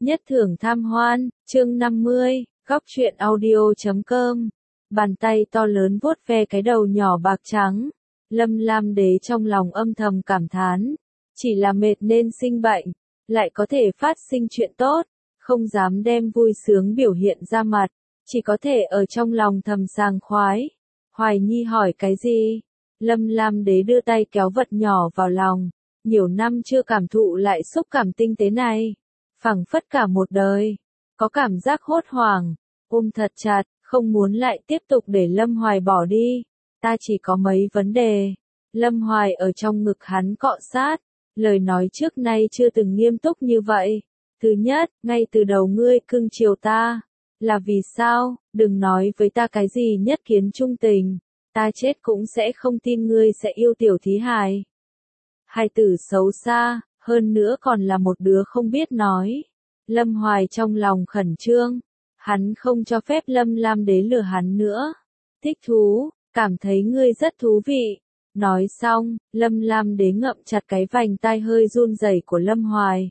Nhất thưởng tham hoan, chương 50, góc truyện audio.com. Bàn tay to lớn vuốt ve cái đầu nhỏ bạc trắng. Lâm Lam Đế trong lòng âm thầm cảm thán. Chỉ là mệt nên sinh bệnh, lại có thể phát sinh chuyện tốt, không dám đem vui sướng biểu hiện ra mặt, chỉ có thể ở trong lòng thầm sảng khoái. Hoài Nhi hỏi cái gì? Lâm Lam Đế đưa tay kéo vật nhỏ vào lòng. Nhiều năm chưa cảm thụ lại xúc cảm tinh tế này. Phảng phất cả một đời. Có cảm giác hốt hoảng. Ôm thật chặt, không muốn lại tiếp tục để Lâm Hoài bỏ đi. Ta chỉ có mấy vấn đề. Lâm Hoài ở trong ngực hắn cọ sát. Lời nói trước nay chưa từng nghiêm túc như vậy. Thứ nhất, ngay từ đầu ngươi cưng chiều ta. Là vì sao? Đừng nói với ta cái gì nhất kiến trung tình. Ta chết cũng sẽ không tin ngươi sẽ yêu tiểu thí hài. Hài tử xấu xa, hơn nữa còn là một đứa không biết nói. Lâm Hoài trong lòng khẩn trương. Hắn không cho phép Lâm Lam Đế lừa hắn nữa. Thích thú, cảm thấy ngươi rất thú vị. Nói xong, Lâm Lam Đế ngậm chặt cái vành tai hơi run rẩy của Lâm Hoài.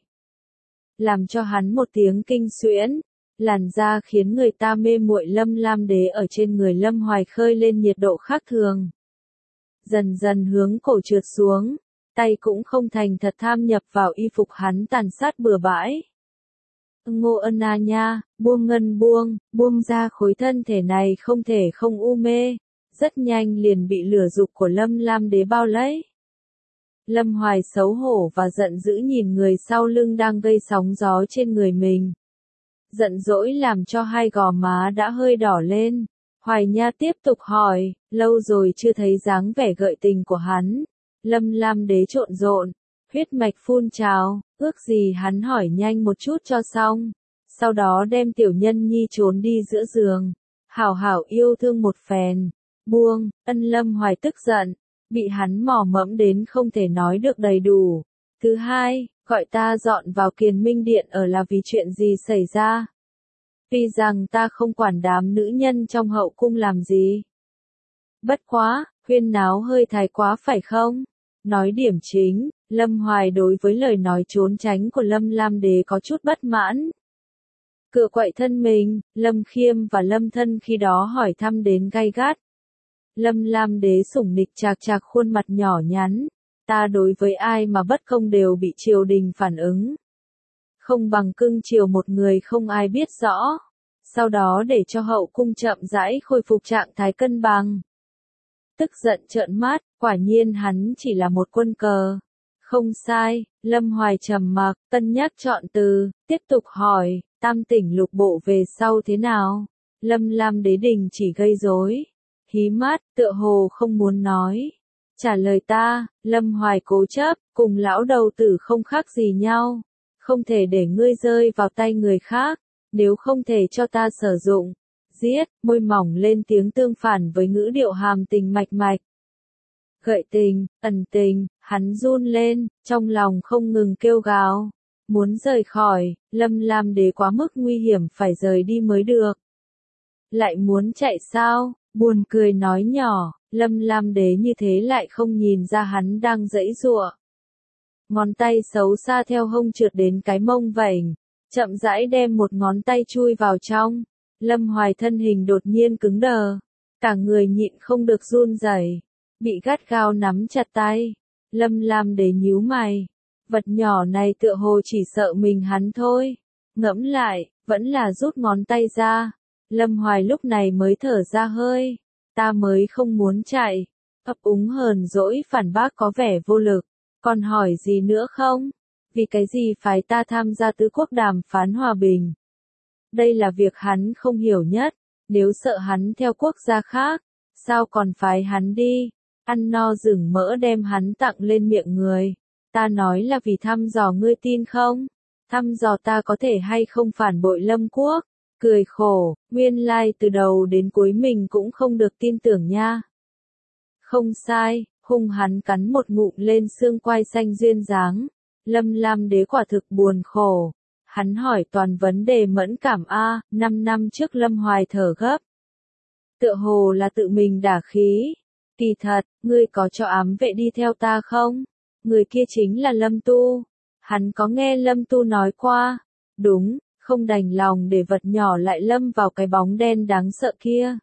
Làm cho hắn một tiếng kinh xuyễn. Làn da khiến người ta mê muội. Lâm Lam Đế ở trên người Lâm Hoài khơi lên nhiệt độ khác thường. Dần dần hướng cổ trượt xuống. Tay cũng không thành thật tham nhập vào y phục hắn tàn sát bừa bãi. Ngô Ân à nha, buông ngân buông ra khối thân thể này không thể không u mê. Rất nhanh liền bị lửa dục của Lâm Lam Đế bao lấy. Lâm Hoài xấu hổ và giận dữ nhìn người sau lưng đang gây sóng gió trên người mình. Giận dỗi làm cho hai gò má đã hơi đỏ lên. Hoài Nha tiếp tục hỏi, lâu rồi chưa thấy dáng vẻ gợi tình của hắn. Lâm Lam Đế trộn rộn, huyết mạch phun trào, ước gì hắn hỏi nhanh một chút cho xong. Sau đó đem tiểu nhân nhi trốn đi giữa giường. Hảo hảo yêu thương một phèn. Buông, Ân. Lâm Hoài tức giận, bị hắn mò mẫm đến không thể nói được đầy đủ. Thứ hai, gọi ta dọn vào Kiền Minh Điện ở là vì chuyện gì xảy ra? Vì rằng ta không quản đám nữ nhân trong hậu cung làm gì. Bất quá, huyên náo hơi thái quá phải không? Nói điểm chính, Lâm Hoài đối với lời nói trốn tránh của Lâm Lam Đế có chút bất mãn. Cựa quậy thân mình, Lâm Khiêm và Lâm Thân khi đó hỏi thăm đến gay gắt. Lâm Lam Đế sủng nịch chạc chạc khuôn mặt nhỏ nhắn. Ta đối với ai mà bất công đều bị triều đình phản ứng. Không bằng cưng chiều một người không ai biết rõ. Sau đó để cho hậu cung chậm rãi khôi phục trạng thái cân bằng. Tức giận trợn mắt, quả nhiên hắn chỉ là một quân cờ. Không sai, Lâm Hoài trầm mặc, cân nhắc chọn từ, tiếp tục hỏi, tam tỉnh lục bộ về sau thế nào? Lâm Lam Đế đình chỉ gây rối. Hí mắt, tựa hồ không muốn nói. Trả lời ta, Lâm Hoài cố chấp, cùng lão đầu tử không khác gì nhau. Không thể để ngươi rơi vào tay người khác, nếu không thể cho ta sử dụng. Giết, môi mỏng lên tiếng tương phản với ngữ điệu hàm tình mạch mạch. Gợi tình, ẩn tình, hắn run lên, trong lòng không ngừng kêu gào. Muốn rời khỏi, Lâm Lam Đế quá mức nguy hiểm phải rời đi mới được. Lại muốn chạy sao? Buồn cười nói nhỏ, Lâm Lam Đế như thế lại không nhìn ra hắn đang giãy giụa. Ngón tay xấu xa theo hông trượt đến cái mông vảnh, chậm rãi đem một ngón tay chui vào trong. Lâm Hoài thân hình đột nhiên cứng đờ, cả người nhịn không được run rẩy, bị gắt gao nắm chặt tay. Lâm Lam Đế nhíu mày, vật nhỏ này tựa hồ chỉ sợ mình hắn thôi. Ngẫm lại, vẫn là rút ngón tay ra. Lâm Hoài lúc này mới thở ra hơi. Ta mới không muốn chạy. Ấp úng hờn dỗi phản bác có vẻ vô lực. Còn hỏi gì nữa không? Vì cái gì phải ta tham gia tứ quốc đàm phán hòa bình? Đây là việc hắn không hiểu nhất. Nếu sợ hắn theo quốc gia khác, sao còn phái hắn đi? Ăn no rừng mỡ đem hắn tặng lên miệng người. Ta nói là vì thăm dò ngươi tin không? Thăm dò ta có thể hay không phản bội Lâm quốc? Cười khổ, nguyên lai từ đầu đến cuối mình cũng không được tin tưởng nha. Không sai, hung hắn cắn một ngụm lên xương quai xanh duyên dáng. Lâm Lam Đế quả thực buồn khổ. Hắn hỏi toàn vấn đề mẫn cảm 5 năm trước Lâm Hoài thở gấp. Tựa hồ là tự mình đả khí. Kỳ thật, ngươi có cho ám vệ đi theo ta không? Người kia chính là Lâm Tu. Hắn có nghe Lâm Tu nói qua. Đúng, không đành lòng để vật nhỏ lại lâm vào cái bóng đen đáng sợ kia.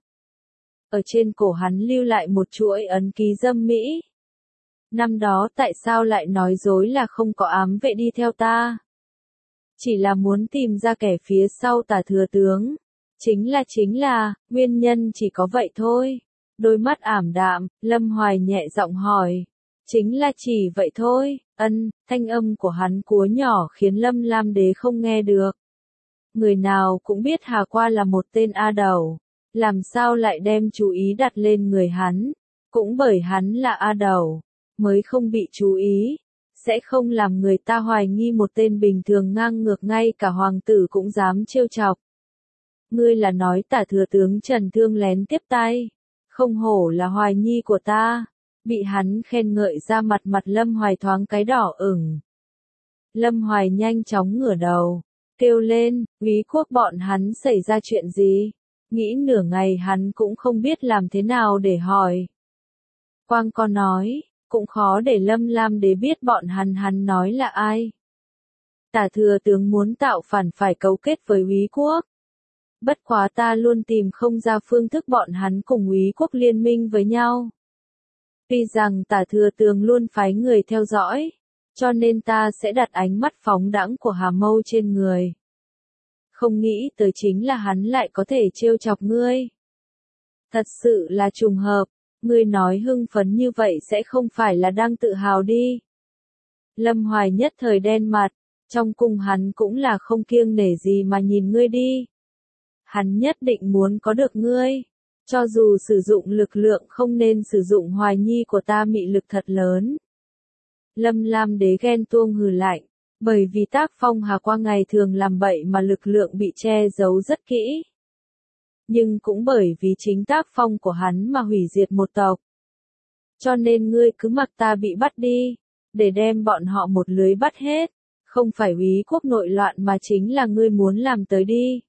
Ở trên cổ hắn lưu lại một chuỗi ấn ký dâm mỹ. Năm đó tại sao lại nói dối là không có ám vệ đi theo ta? Chỉ là muốn tìm ra kẻ phía sau Tả thừa tướng. Chính là, nguyên nhân chỉ có vậy thôi. Đôi mắt ảm đạm, Lâm Hoài nhẹ giọng hỏi. Chính là chỉ vậy thôi, thanh âm của hắn cúa nhỏ khiến Lâm Lam Đế không nghe được. Người nào cũng biết Hà Qua là một tên A Đầu, làm sao lại đem chú ý đặt lên người hắn, cũng bởi hắn là A Đầu, mới không bị chú ý, sẽ không làm người ta hoài nghi một tên bình thường ngang ngược ngay cả hoàng tử cũng dám trêu chọc. Ngươi là nói Tả thừa tướng Trần Thương lén tiếp tay, không hổ là hoài nhi của ta. Bị hắn khen ngợi ra mặt Lâm Hoài thoáng cái đỏ ửng. Lâm Hoài nhanh chóng ngửa đầu, kêu lên, úy quốc bọn hắn xảy ra chuyện gì? Nghĩ nửa ngày hắn cũng không biết làm thế nào để hỏi. Quang có nói, cũng khó để Lâm Lam Đế biết bọn hắn nói là ai. Tả thừa tướng muốn tạo phản phải cấu kết với úy quốc. Bất quá ta luôn tìm không ra phương thức bọn hắn cùng úy quốc liên minh với nhau. Tuy rằng Tả thừa tướng luôn phái người theo dõi, cho nên ta sẽ đặt ánh mắt phóng đãng của Hà Mâu trên người. Không nghĩ tới chính là hắn lại có thể trêu chọc ngươi. Thật sự là trùng hợp, ngươi nói hưng phấn như vậy sẽ không phải là đang tự hào đi. Lâm Hoài nhất thời đen mặt, trong cung hắn cũng là không kiêng nể gì mà nhìn ngươi đi. Hắn nhất định muốn có được ngươi. Cho dù sử dụng lực lượng không nên sử dụng Hoài nhi của ta mị lực thật lớn. Lâm Lam Đế ghen tuông hừ lạnh, bởi vì tác phong Hà Qua ngày thường làm bậy mà lực lượng bị che giấu rất kỹ. Nhưng cũng bởi vì chính tác phong của hắn mà hủy diệt một tộc. Cho nên ngươi cứ mặc ta bị bắt đi, để đem bọn họ một lưới bắt hết, không phải úy quốc nội loạn mà chính là ngươi muốn làm tới đi.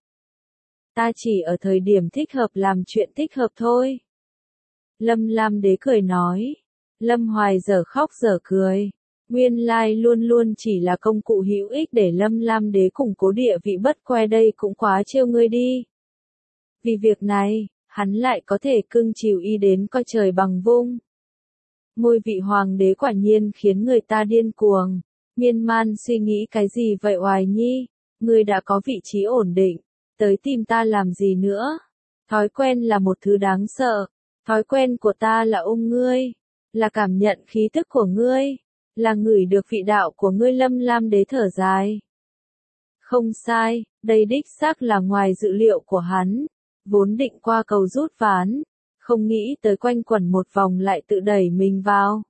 Ta chỉ ở thời điểm thích hợp làm chuyện thích hợp thôi. Lâm Lam Đế cười nói. Lâm Hoài dở khóc dở cười. Nguyên lai luôn luôn chỉ là công cụ hữu ích để Lâm Lam Đế củng cố địa vị bất khoe đây cũng quá trêu ngươi đi. Vì việc này, hắn lại có thể cưng chiều y đến coi trời bằng vung. Ngôi vị hoàng đế quả nhiên khiến người ta điên cuồng. Miên man suy nghĩ cái gì vậy Hoài nhi? Ngươi đã có vị trí ổn định. Tới tìm ta làm gì nữa? Thói quen là một thứ đáng sợ. Thói quen của ta là ôm ngươi, là cảm nhận khí tức của ngươi, là ngửi được vị đạo của ngươi. Lâm Lam Đế thở dài. Không sai, đây đích xác là ngoài dự liệu của hắn, vốn định qua cầu rút ván, không nghĩ tới quanh quẩn một vòng lại tự đẩy mình vào.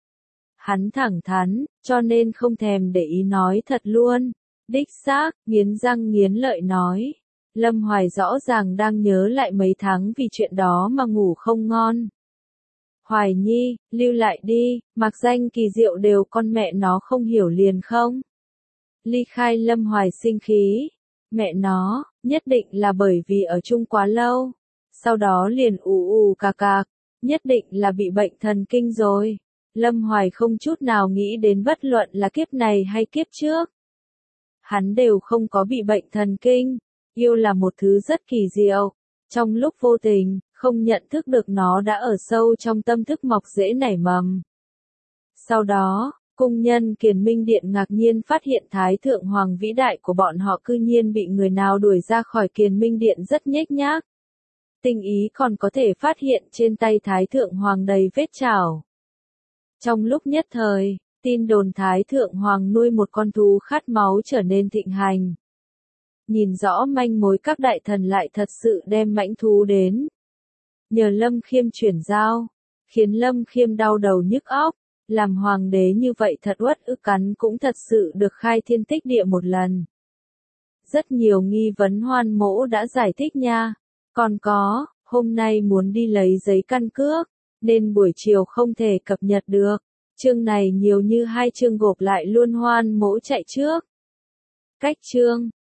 Hắn thẳng thắn, cho nên không thèm để ý nói thật luôn. Đích xác, nghiến răng nghiến lợi nói. Lâm Hoài rõ ràng đang nhớ lại mấy tháng vì chuyện đó mà ngủ không ngon. Hoài nhi, lưu lại đi, mặc danh kỳ diệu đều con mẹ nó không hiểu liền không? Ly khai Lâm Hoài sinh khí. Mẹ nó, nhất định là bởi vì ở chung quá lâu. Sau đó liền ù cạc cạc, nhất định là bị bệnh thần kinh rồi. Lâm Hoài không chút nào nghĩ đến bất luận là kiếp này hay kiếp trước. Hắn đều không có bị bệnh thần kinh. Yêu là một thứ rất kỳ diệu. Trong lúc vô tình, không nhận thức được nó đã ở sâu trong tâm thức mọc rễ nảy mầm. Sau đó, cung nhân Kiền Minh Điện ngạc nhiên phát hiện Thái Thượng Hoàng vĩ đại của bọn họ cư nhiên bị người nào đuổi ra khỏi Kiền Minh Điện rất nhếch nhác. Tinh ý còn có thể phát hiện trên tay Thái Thượng Hoàng đầy vết chảo. Trong lúc nhất thời, tin đồn Thái Thượng Hoàng nuôi một con thú khát máu trở nên thịnh hành. Nhìn rõ manh mối các đại thần lại thật sự đem mãnh thú đến. Nhờ Lâm Khiêm chuyển giao, khiến Lâm Khiêm đau đầu nhức óc, làm hoàng đế như vậy thật uất ức cắn cũng thật sự được khai thiên tích địa một lần. Rất nhiều nghi vấn Hoan Mỗ đã giải thích nha. Còn có, hôm nay muốn đi lấy giấy căn cước, nên buổi chiều không thể cập nhật được. Chương này nhiều như 2 chương gộp lại luôn Hoan Mỗ chạy trước. Cách chương